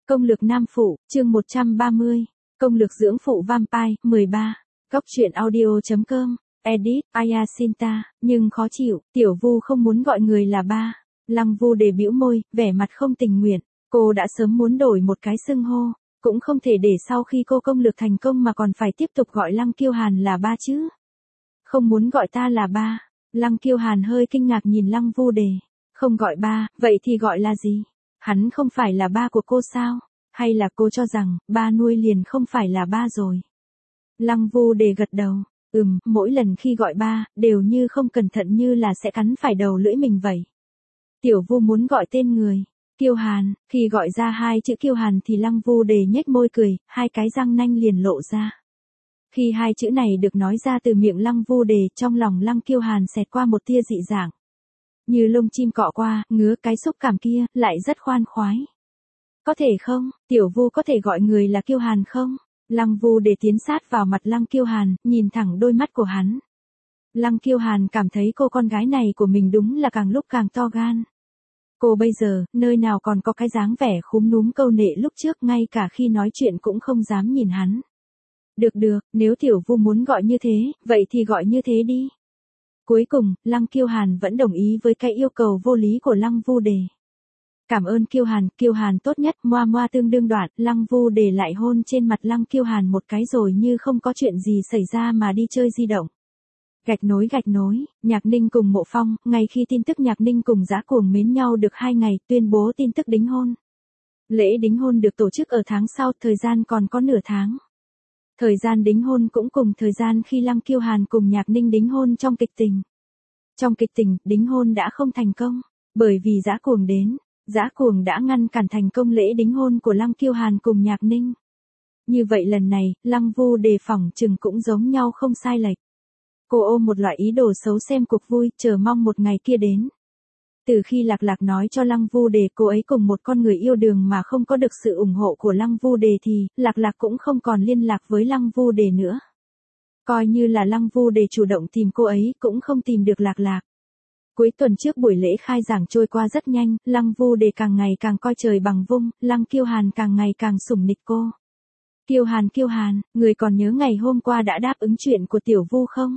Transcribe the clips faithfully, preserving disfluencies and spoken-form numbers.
Công lược nam phụ, chương một trăm ba mươi. Công lược dưỡng phụ vampire, mười ba. Góc truyện audio.com. Edit, Ayasinta, nhưng khó chịu, Tiểu Vu không muốn gọi người là ba. Lăng Vu Đề bĩu môi, vẻ mặt không tình nguyện. Cô đã sớm muốn đổi một cái xưng hô, cũng không thể để sau khi cô công lược thành công mà còn phải tiếp tục gọi Lăng Kiêu Hàn là ba chứ. Không muốn gọi ta là ba. Lăng Kiêu Hàn hơi kinh ngạc nhìn Lăng Vu Đề. Không gọi ba, vậy thì gọi là gì? Hắn không phải là ba của cô sao? Hay là cô cho rằng, ba nuôi liền không phải là ba rồi? Lăng Vu Đề gật đầu. Ừm, mỗi lần khi gọi ba, đều như không cẩn thận như là sẽ cắn phải đầu lưỡi mình vậy. Tiểu Vu muốn gọi tên người. Kiêu Hàn, khi gọi ra hai chữ Kiêu Hàn thì Lăng Vu Đề nhếch môi cười, hai cái răng nanh liền lộ ra. Khi hai chữ này được nói ra từ miệng Lăng Vu Đề, trong lòng Lăng Kiêu Hàn xẹt qua một tia dị dạng. Như lông chim cọ qua, ngứa cái xúc cảm kia, lại rất khoan khoái. Có thể không, Tiểu Vu có thể gọi người là Kiêu Hàn không? Lăng Vu Đề tiến sát vào mặt Lăng Kiêu Hàn, nhìn thẳng đôi mắt của hắn. Lăng Kiêu Hàn cảm thấy cô con gái này của mình đúng là càng lúc càng to gan. Cô bây giờ, nơi nào còn có cái dáng vẻ khúm núm câu nệ lúc trước, ngay cả khi nói chuyện cũng không dám nhìn hắn. Được được, nếu Tiểu Vu muốn gọi như thế, vậy thì gọi như thế đi. Cuối cùng, Lăng Kiêu Hàn vẫn đồng ý với cái yêu cầu vô lý của Lăng Vu Đề. Cảm ơn Kiêu Hàn, Kiêu Hàn tốt nhất, moa moa tương đương đoạn, Lăng Vu Đề lại hôn trên mặt Lăng Kiêu Hàn một cái rồi như không có chuyện gì xảy ra mà đi chơi di động. Gạch nối gạch nối, Nhạc Ninh cùng Mộ Phong, ngay khi tin tức Nhạc Ninh cùng Dã Cuồng mến nhau được hai ngày, tuyên bố tin tức đính hôn. Lễ đính hôn được tổ chức ở tháng sau, thời gian còn có nửa tháng. Thời gian đính hôn cũng cùng thời gian khi Lăng Kiêu Hàn cùng Nhạc Ninh đính hôn trong kịch tình. Trong kịch tình, đính hôn đã không thành công, bởi vì Dã Cuồng đến, Dã Cuồng đã ngăn cản thành công lễ đính hôn của Lăng Kiêu Hàn cùng Nhạc Ninh. Như vậy lần này, Lăng Vu Đề phỏng chừng cũng giống nhau không sai lệch. Cô ôm một loại ý đồ xấu xem cuộc vui, chờ mong một ngày kia đến. Từ khi Lạc Lạc nói cho Lăng Vu Đề cô ấy cùng một con người yêu đương mà không có được sự ủng hộ của Lăng Vu Đề thì, Lạc Lạc cũng không còn liên lạc với Lăng Vu Đề nữa. Coi như là Lăng Vu Đề chủ động tìm cô ấy, cũng không tìm được Lạc Lạc. Cuối tuần trước buổi lễ khai giảng trôi qua rất nhanh, Lăng Vu Đề càng ngày càng coi trời bằng vung, Lăng Kiêu Hàn càng ngày càng sủng nịch cô. Kiêu Hàn Kiêu Hàn, người còn nhớ ngày hôm qua đã đáp ứng chuyện của Tiểu Vu không?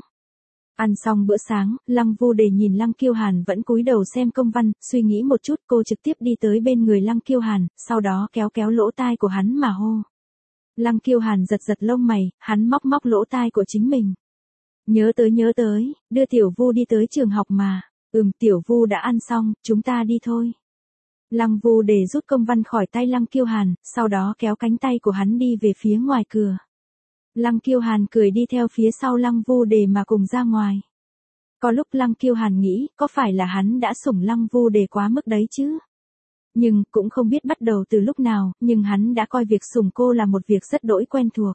Ăn xong bữa sáng, Lăng Vu Đề nhìn Lăng Kiêu Hàn vẫn cúi đầu xem công văn, suy nghĩ một chút, cô trực tiếp đi tới bên người Lăng Kiêu Hàn, sau đó kéo kéo lỗ tai của hắn mà hô. Lăng Kiêu Hàn giật giật lông mày, hắn móc móc lỗ tai của chính mình. Nhớ tới nhớ tới, đưa Tiểu Vu đi tới trường học mà. Ừm, Tiểu Vu đã ăn xong, chúng ta đi thôi. Lăng Vu Đề rút công văn khỏi tay Lăng Kiêu Hàn, sau đó kéo cánh tay của hắn đi về phía ngoài cửa. Lăng Kiêu Hàn cười đi theo phía sau Lăng Vu Đề mà cùng ra ngoài. Có lúc Lăng Kiêu Hàn nghĩ, có phải là hắn đã sủng Lăng Vu Đề quá mức đấy chứ? Nhưng, cũng không biết bắt đầu từ lúc nào, nhưng hắn đã coi việc sủng cô là một việc rất đỗi quen thuộc.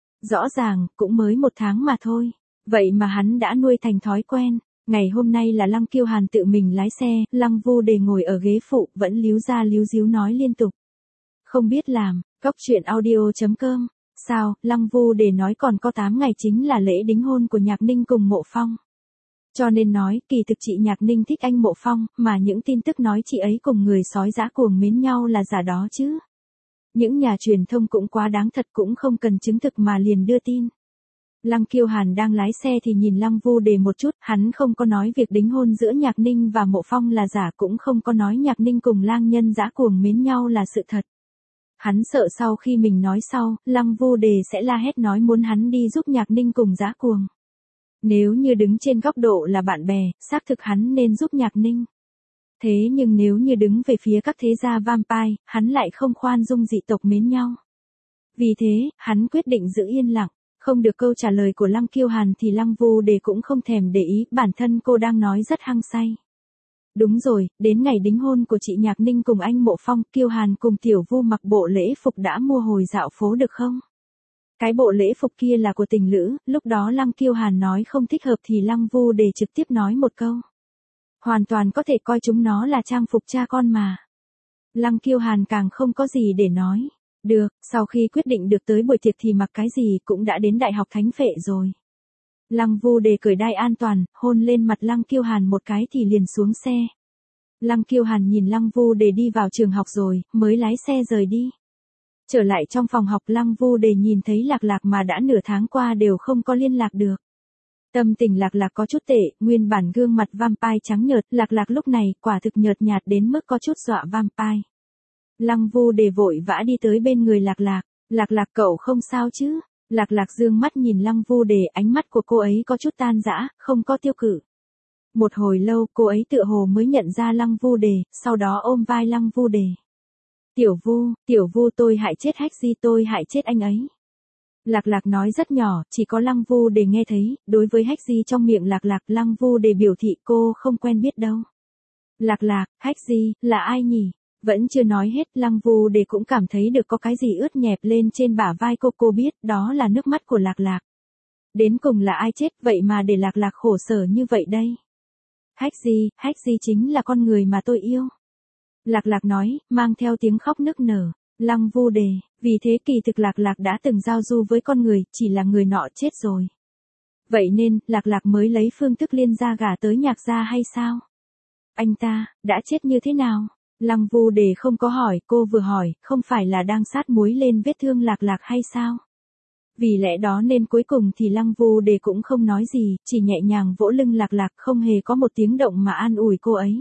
Rõ ràng, cũng mới một tháng mà thôi. Vậy mà hắn đã nuôi thành thói quen. Ngày hôm nay là Lăng Kiêu Hàn tự mình lái xe, Lăng Vu Đề ngồi ở ghế phụ, vẫn líu ra líu díu nói liên tục. Không biết làm, góc truyện audio.com. Sao, Lăng Vu Đề nói còn có tám ngày chính là lễ đính hôn của Nhạc Ninh cùng Mộ Phong. Cho nên nói, kỳ thực chị Nhạc Ninh thích anh Mộ Phong, mà những tin tức nói chị ấy cùng người sói Dã Cuồng mến nhau là giả đó chứ. Những nhà truyền thông cũng quá đáng thật, cũng không cần chứng thực mà liền đưa tin. Lăng Kiêu Hàn đang lái xe thì nhìn Lăng Vu Đề một chút, hắn không có nói việc đính hôn giữa Nhạc Ninh và Mộ Phong là giả, cũng không có nói Nhạc Ninh cùng lang nhân Dã Cuồng mến nhau là sự thật. Hắn sợ sau khi mình nói sau, Lăng Vu Đề sẽ la hét nói muốn hắn đi giúp Nhạc Ninh cùng Dã Cuồng. Nếu như đứng trên góc độ là bạn bè, xác thực hắn nên giúp Nhạc Ninh. Thế nhưng nếu như đứng về phía các thế gia vampire, hắn lại không khoan dung dị tộc mến nhau. Vì thế, hắn quyết định giữ yên lặng. Không được câu trả lời của Lăng Kiêu Hàn thì Lăng Vu Đề cũng không thèm để ý, bản thân cô đang nói rất hăng say. Đúng rồi, đến ngày đính hôn của chị Nhạc Ninh cùng anh Mộ Phong, Kiêu Hàn cùng Tiểu Vu mặc bộ lễ phục đã mua hồi dạo phố được không? Cái bộ lễ phục kia là của tình lữ, lúc đó Lăng Kiêu Hàn nói không thích hợp thì Lăng Vu Đề trực tiếp nói một câu. Hoàn toàn có thể coi chúng nó là trang phục cha con mà. Lăng Kiêu Hàn càng không có gì để nói. Được, sau khi quyết định được tới buổi tiệc thì mặc cái gì cũng đã đến Đại học Thánh Phệ rồi. Lăng Vu Đề cởi đai an toàn, hôn lên mặt Lăng Kiêu Hàn một cái thì liền xuống xe. Lăng Kiêu Hàn nhìn Lăng Vu Đề đi vào trường học rồi, mới lái xe rời đi. Trở lại trong phòng học Lăng Vu Đề nhìn thấy Lạc Lạc mà đã nửa tháng qua đều không có liên lạc được. Tâm tình Lạc Lạc có chút tệ, nguyên bản gương mặt vampire trắng nhợt, Lạc Lạc lúc này quả thực nhợt nhạt đến mức có chút dọa vampire. Lăng Vu Đề vội vã đi tới bên người Lạc Lạc, Lạc Lạc cậu không sao chứ? Lạc Lạc dương mắt nhìn Lăng Vu Đề, ánh mắt của cô ấy có chút tan rã, không có tiêu cự. Một hồi lâu cô ấy tựa hồ mới nhận ra Lăng Vu Đề, sau đó ôm vai Lăng Vu Đề. Tiểu Vu, Tiểu Vu tôi hại chết Hách Di, tôi hại chết anh ấy. Lạc Lạc nói rất nhỏ, chỉ có Lăng Vu Đề nghe thấy, đối với Hách Di trong miệng Lạc Lạc, Lăng Vu Đề biểu thị cô không quen biết đâu. Lạc Lạc, Hách Di, là ai nhỉ? Vẫn chưa nói hết, Lăng Vu Đề cũng cảm thấy được có cái gì ướt nhẹp lên trên bả vai cô, cô biết, đó là nước mắt của Lạc Lạc. Đến cùng là ai chết vậy mà để Lạc Lạc khổ sở như vậy đây? Hách Di, Hách Di chính là con người mà tôi yêu. Lạc Lạc nói, mang theo tiếng khóc nức nở. Lăng Vu Đề, vì thế kỳ thực Lạc Lạc đã từng giao du với con người, chỉ là người nọ chết rồi. Vậy nên, Lạc Lạc mới lấy phương thức liên gia gả tới Nhạc gia hay sao? Anh ta, đã chết như thế nào? Lăng Vu Đề không có hỏi, cô vừa hỏi, không phải là đang sát muối lên vết thương Lạc Lạc hay sao? Vì lẽ đó nên cuối cùng thì Lăng Vu Đề cũng không nói gì, chỉ nhẹ nhàng vỗ lưng Lạc Lạc, không hề có một tiếng động mà an ủi cô ấy.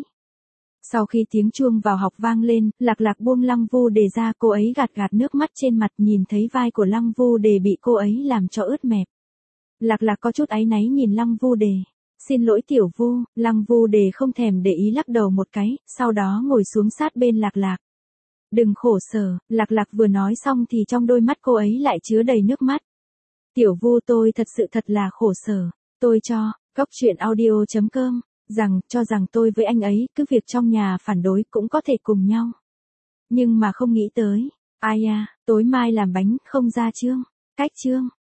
Sau khi tiếng chuông vào học vang lên, Lạc Lạc buông Lăng Vu Đề ra, cô ấy gạt gạt nước mắt trên mặt, nhìn thấy vai của Lăng Vu Đề bị cô ấy làm cho ướt mẹp. Lạc Lạc có chút áy náy nhìn Lăng Vu Đề. Xin lỗi Tiểu Vu, Lăng Vu Đề không thèm để ý lắc đầu một cái, sau đó ngồi xuống sát bên Lạc Lạc. Đừng khổ sở, Lạc Lạc vừa nói xong thì trong đôi mắt cô ấy lại chứa đầy nước mắt. Tiểu Vu tôi thật sự thật là khổ sở, tôi cho, góc truyện audio chấm com, rằng, cho rằng tôi với anh ấy, cứ việc trong nhà phản đối cũng có thể cùng nhau. Nhưng mà không nghĩ tới, ai à, tối mai làm bánh, không ra chương, cách chương.